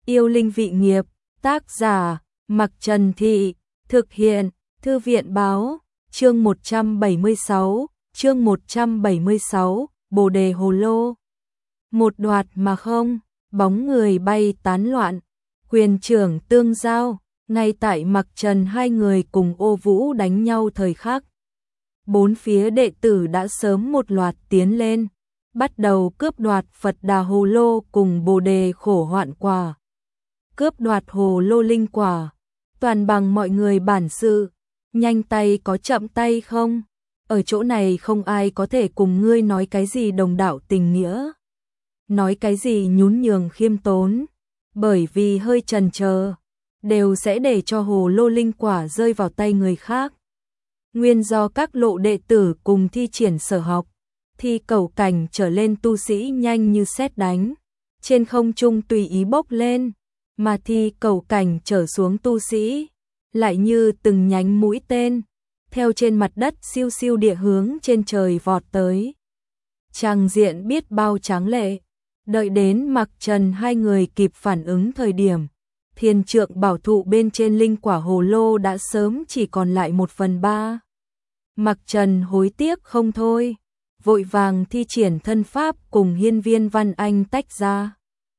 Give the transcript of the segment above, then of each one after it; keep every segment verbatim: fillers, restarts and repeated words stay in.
Yêu linh vị nghiệp, tác giả, Mặc Trần Thị, thực hiện, Thư viện báo, chương một trăm bảy mươi sáu, chương một trăm bảy mươi sáu, Bồ đề hồ lô. Một đoạt mà không, bóng người bay tán loạn, quyền trưởng tương giao, ngay tại Mặc Trần hai người cùng Ô Vũ đánh nhau thời khắc. Bốn phía đệ tử đã sớm một loạt tiến lên, bắt đầu cướp đoạt Phật Đà hồ lô cùng Bồ đề khổ hoạn quả. Cướp đoạt hồ lô linh quả, toàn bằng mọi người bản sự, nhanh tay có chậm tay không? Ở chỗ này không ai có thể cùng ngươi nói cái gì đồng đạo tình nghĩa, nói cái gì nhún nhường khiêm tốn, bởi vì hơi chần chờ, đều sẽ để cho hồ lô linh quả rơi vào tay người khác. Nguyên do các lộ đệ tử cùng thi triển sở học, thi cầu cảnh trở lên tu sĩ nhanh như sét đánh, trên không trung tùy ý bốc lên, mà thi cầu cảnh trở xuống tu sĩ, lại như từng nhánh mũi tên, theo trên mặt đất siêu siêu địa hướng trên trời vọt tới. Tràng diện biết bao tráng lệ, đợi đến Mặc Trần hai người kịp phản ứng thời điểm, thiên trượng bảo thụ bên trên linh quả hồ lô đã sớm chỉ còn lại một phần ba. Mặc Trần hối tiếc không thôi, vội vàng thi triển thân pháp cùng Hiên Viên Văn Anh tách ra.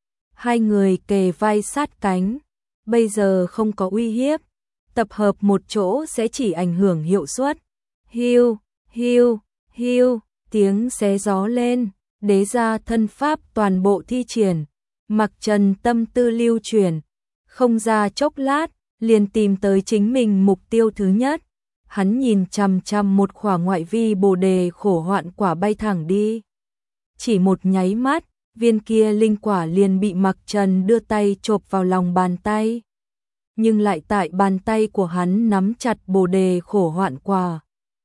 Hai người kề vai sát cánh, bây giờ không có uy hiếp, tập hợp một chỗ sẽ chỉ ảnh hưởng hiệu suất. Hiu, hiu, hiu, tiếng xé gió lên, đế gia thân pháp toàn bộ thi triển, Mặc Trần tâm tư lưu chuyển, không ra chốc lát, liền tìm tới chính mình mục tiêu thứ nhất. Hắn nhìn chằm chằm một khỏa ngoại vi bồ đề khổ hoạn quả bay thẳng đi. Chỉ một nháy mắt, viên kia linh quả liền bị Mặc Trần đưa tay chộp vào lòng bàn tay. Nhưng lại tại bàn tay của hắn nắm chặt bồ đề khổ hoạn quả.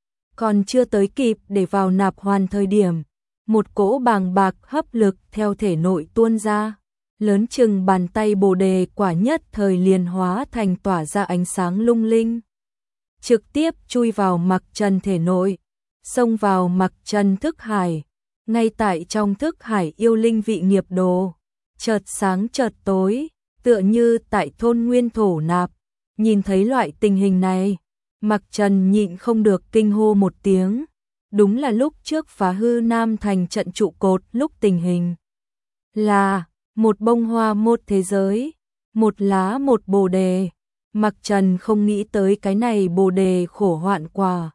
Còn chưa tới kịp để vào nạp hoàn thời điểm, một cỗ bàng bạc hấp lực theo thể nội tuôn ra. Lớn chừng bàn tay bồ đề quả nhất thời liền hóa thành tỏa ra ánh sáng lung linh. Trực tiếp chui vào Mặc Trần thể nội, xông vào Mặc Trần thức hải. Ngay tại trong thức hải yêu linh vị nghiệp đồ, chợt sáng chợt tối, tựa như tại thôn nguyên thổ nạp. Nhìn thấy loại tình hình này, Mặc Trần nhịn không được kinh hô một tiếng. Đúng là lúc trước phá hư Nam Thành trận trụ cột lúc tình hình. Là, một bông hoa một thế giới, một lá một bồ đề. Mặc Trần không nghĩ tới cái này bồ đề khổ hoạn quả.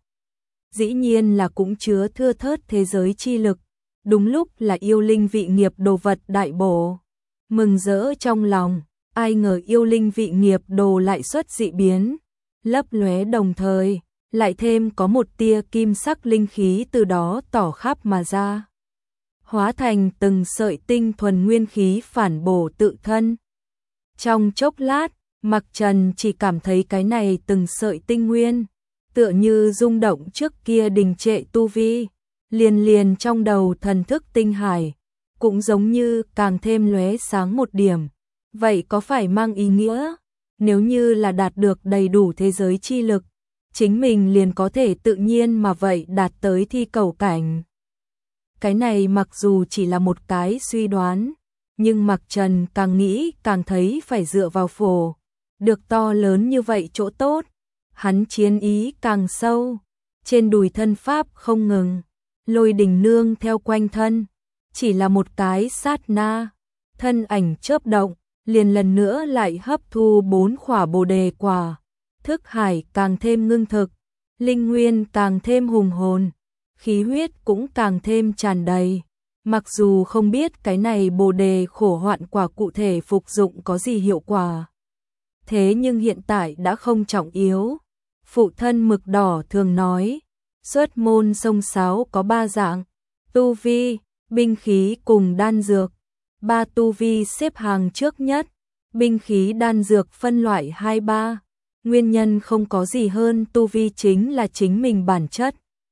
Dĩ nhiên là cũng chứa thưa thớt thế giới chi lực. Đúng lúc là yêu linh vị nghiệp đồ vật đại bổ. Mừng rỡ trong lòng, ai ngờ yêu linh vị nghiệp đồ lại xuất dị biến. Lấp lóe đồng thời, lại thêm có một tia kim sắc linh khí từ đó tỏ khắp mà ra. Hóa thành từng sợi tinh thuần nguyên khí phản bổ tự thân. Trong chốc lát, Mặc Trần chỉ cảm thấy cái này từng sợi tinh nguyên, tựa như rung động trước kia đình trệ tu vi, liền liền trong đầu thần thức tinh hải, cũng giống như càng thêm lóe sáng một điểm. Vậy có phải mang ý nghĩa, nếu như là đạt được đầy đủ thế giới chi lực, chính mình liền có thể tự nhiên mà vậy đạt tới thi cầu cảnh. Cái này mặc dù chỉ là một cái suy đoán, nhưng Mặc Trần càng nghĩ càng thấy phải dựa vào phổ. Được to lớn như vậy chỗ tốt, hắn chiến ý càng sâu, trên đùi thân pháp không ngừng, lôi đình nương theo quanh thân, chỉ là một cái sát na, thân ảnh chớp động, liền lần nữa lại hấp thu bốn khỏa bồ đề quả, thức hải càng thêm ngưng thực, linh nguyên càng thêm hùng hồn, khí huyết cũng càng thêm tràn đầy. Mặc dù không biết cái này bồ đề khổ hoạn quả cụ thể phục dụng có gì hiệu quả, thế nhưng hiện tại đã không trọng yếu. Phụ thân Mực Đỏ thường nói, xuất môn sông sáo có ba dạng, tu vi, binh khí cùng đan dược. Ba tu vi xếp hàng trước nhất, binh khí đan dược phân loại hai ba. Nguyên nhân không có gì hơn tu vi chính là chính mình bản chất.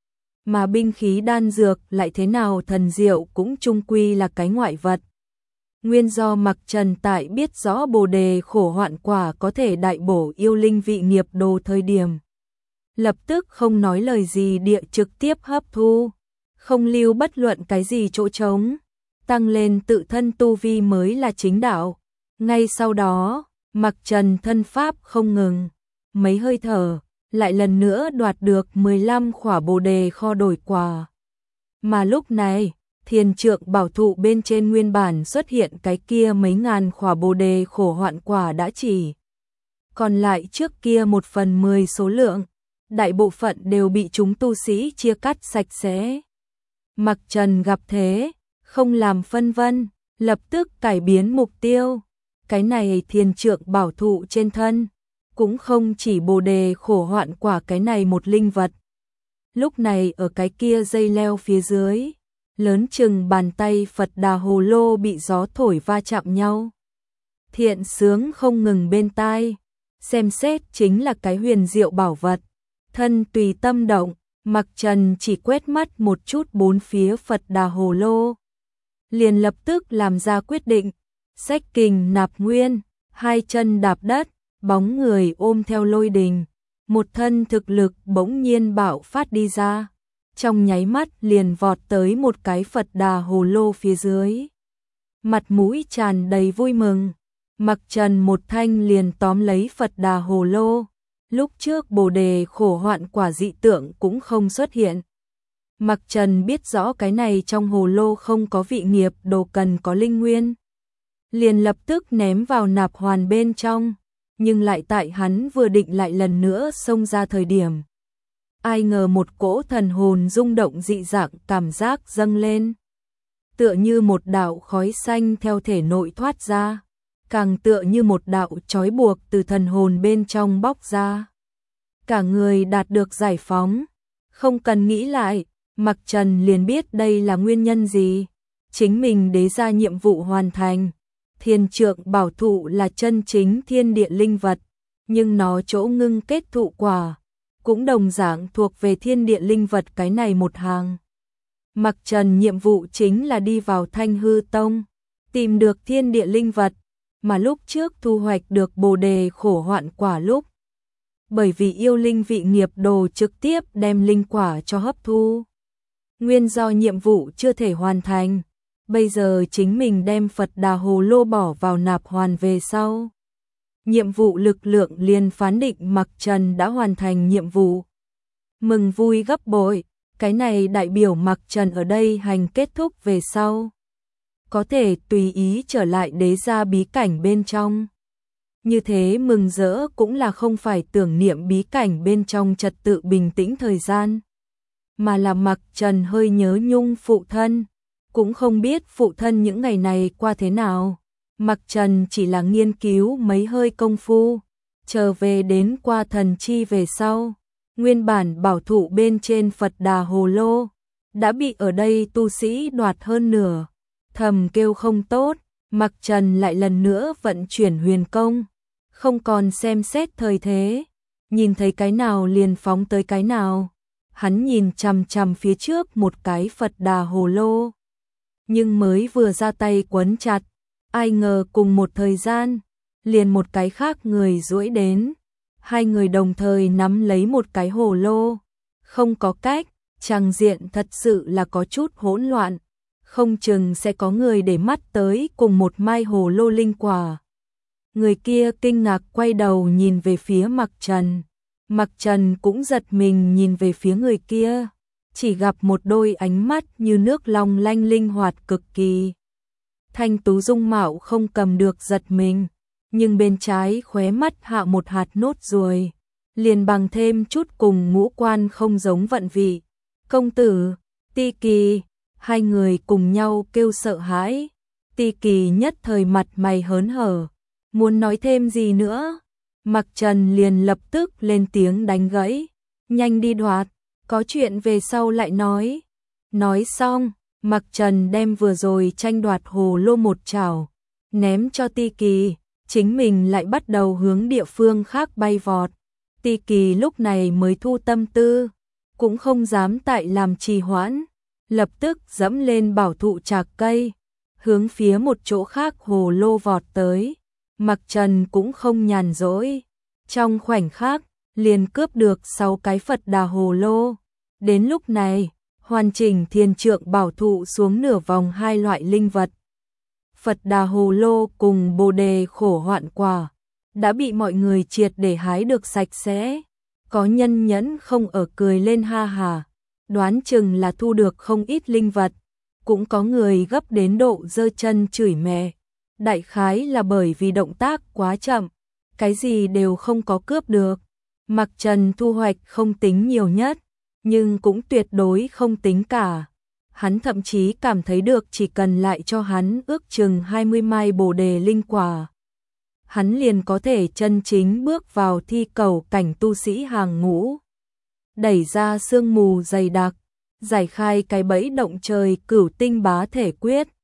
Mà binh khí đan dược lại thế nào thần diệu cũng chung quy là cái ngoại vật. Nguyên do Mặc Trần tại biết rõ bồ đề khổ hoạn quả có thể đại bổ yêu linh vị nghiệp đồ thời điểm. Lập tức không nói lời gì địa trực tiếp hấp thu, không lưu bất luận cái gì chỗ trống, tăng lên tự thân tu vi mới là chính đạo. Ngay sau đó, Mặc Trần thân pháp không ngừng, mấy hơi thở, lại lần nữa đoạt được mười lăm khỏa bồ đề kho đổi quả. Mà lúc này, thiền trượng bảo thụ bên trên nguyên bản xuất hiện cái kia mấy ngàn khỏa bồ đề khổ hoạn quả đã chỉ còn lại trước kia một phần mười số lượng, đại bộ phận đều bị chúng tu sĩ chia cắt sạch sẽ. Mặc Trần gặp thế, không làm phân vân, lập tức cải biến mục tiêu. Cái này thiền trượng bảo thụ trên thân, cũng không chỉ bồ đề khổ hoạn quả cái này một linh vật. Lúc này ở cái kia dây leo phía dưới, lớn chừng bàn tay Phật Đà Hồ Lô bị gió thổi va chạm nhau. Thiện sướng không ngừng bên tai, xem xét chính là cái huyền diệu bảo vật. Thân tùy tâm động, Mặc Trần chỉ quét mắt một chút bốn phía Phật Đà Hồ Lô, liền lập tức làm ra quyết định, xách kình nạp nguyên, hai chân đạp đất, bóng người ôm theo lôi đình, một thân thực lực bỗng nhiên bạo phát đi ra, trong nháy mắt liền vọt tới một cái Phật Đà Hồ Lô phía dưới. Mặt mũi tràn đầy vui mừng, Mặc Trần một thanh liền tóm lấy Phật Đà Hồ Lô. Lúc trước bồ đề khổ hoạn quả dị tượng cũng không xuất hiện. Mặc Trần biết rõ cái này trong hồ lô không có vị nghiệp đồ cần có linh nguyên, liền lập tức ném vào nạp hoàn bên trong, nhưng lại tại hắn vừa định lại lần nữa xông ra thời điểm. Ai ngờ một cỗ thần hồn rung động dị dạng cảm giác dâng lên. Tựa như một đạo khói xanh theo thể nội thoát ra, càng tựa như một đạo trói buộc từ thần hồn bên trong bóc ra. Cả người đạt được giải phóng, không cần nghĩ lại, Mặc Trần liền biết đây là nguyên nhân gì. Chính mình đế ra nhiệm vụ hoàn thành. Thiền trượng bảo thụ là chân chính thiên địa linh vật, nhưng nó chỗ ngưng kết thụ quả, cũng đồng dạng thuộc về thiên địa linh vật cái này một hàng. Mặc Trần nhiệm vụ chính là đi vào Thanh Hư Tông, tìm được thiên địa linh vật, mà lúc trước thu hoạch được bồ đề khổ hoạn quả lúc. Bởi vì yêu linh vị nghiệp đồ trực tiếp đem linh quả cho hấp thu. Nguyên do nhiệm vụ chưa thể hoàn thành, bây giờ chính mình đem Phật Đà Hồ Lô bỏ vào nạp hoàn về sau. Nhiệm vụ lực lượng liền phán định Mặc Trần đã hoàn thành nhiệm vụ. Mừng vui gấp bội, cái này đại biểu Mặc Trần ở đây hành kết thúc về sau. Có thể tùy ý trở lại đế gia bí cảnh bên trong. Như thế mừng rỡ cũng là không phải tưởng niệm bí cảnh bên trong trật tự bình tĩnh thời gian, mà là Mặc Trần hơi nhớ nhung phụ thân, cũng không biết phụ thân những ngày này qua thế nào. Mặc Trần chỉ là nghiên cứu mấy hơi công phu, trở về đến qua thần chi về sau, nguyên bản bảo thụ bên trên Phật Đà Hồ Lô đã bị ở đây tu sĩ đoạt hơn nửa. Thầm kêu không tốt, Mặc Trần lại lần nữa vận chuyển huyền công, không còn xem xét thời thế, nhìn thấy cái nào liền phóng tới cái nào. Hắn nhìn chằm chằm phía trước một cái Phật Đà Hồ Lô, nhưng mới vừa ra tay quấn chặt, ai ngờ cùng một thời gian, liền một cái khác người duỗi đến, hai người đồng thời nắm lấy một cái hồ lô, không có cách, tràng diện thật sự là có chút hỗn loạn, không chừng sẽ có người để mắt tới cùng một mai hồ lô linh quả. Người kia kinh ngạc quay đầu nhìn về phía Mặc Trần, Mặc Trần cũng giật mình nhìn về phía người kia, chỉ gặp một đôi ánh mắt như nước long lanh linh hoạt cực kỳ. Thanh tú dung mạo không cầm được giật mình, nhưng bên trái khóe mắt hạ một hạt nốt ruồi, liền bằng thêm chút cùng ngũ quan không giống vận vị. Công tử, Ti Kỳ, hai người cùng nhau kêu sợ hãi. Ti Kỳ nhất thời mặt mày hớn hở, muốn nói thêm gì nữa, Mặc Trần liền lập tức lên tiếng đánh gãy, nhanh đi đoạt, có chuyện về sau lại nói. Nói xong, Mặc Trần đem vừa rồi tranh đoạt hồ lô một chảo, ném cho Ti Kỳ, chính mình lại bắt đầu hướng địa phương khác bay vọt. Ti Kỳ lúc này mới thu tâm tư, cũng không dám tại làm trì hoãn, lập tức dẫm lên bảo thụ trạc cây, hướng phía một chỗ khác hồ lô vọt tới. Mặc Trần cũng không nhàn rỗi, trong khoảnh khắc liền cướp được sáu cái Phật Đà Hồ Lô. Đến lúc này, hoàn chỉnh thiền trượng bảo thụ xuống nửa vòng hai loại linh vật. Phật Đà Hồ Lô cùng Bồ Đề Khổ Hoạn Quả đã bị mọi người triệt để hái được sạch sẽ. Có nhân nhẫn không ở cười lên ha hà, đoán chừng là thu được không ít linh vật. Cũng có người gấp đến độ giơ chân chửi mẹ. Đại khái là bởi vì động tác quá chậm, cái gì đều không có cướp được. Mặc Trần thu hoạch không tính nhiều nhất, nhưng cũng tuyệt đối không tính cả. Hắn thậm chí cảm thấy được chỉ cần lại cho hắn ước chừng hai mươi mai bồ đề linh quả, hắn liền có thể chân chính bước vào thi cầu cảnh tu sĩ hàng ngũ. Đẩy ra sương mù dày đặc, giải khai cái bẫy động trời cửu tinh bá thể quyết,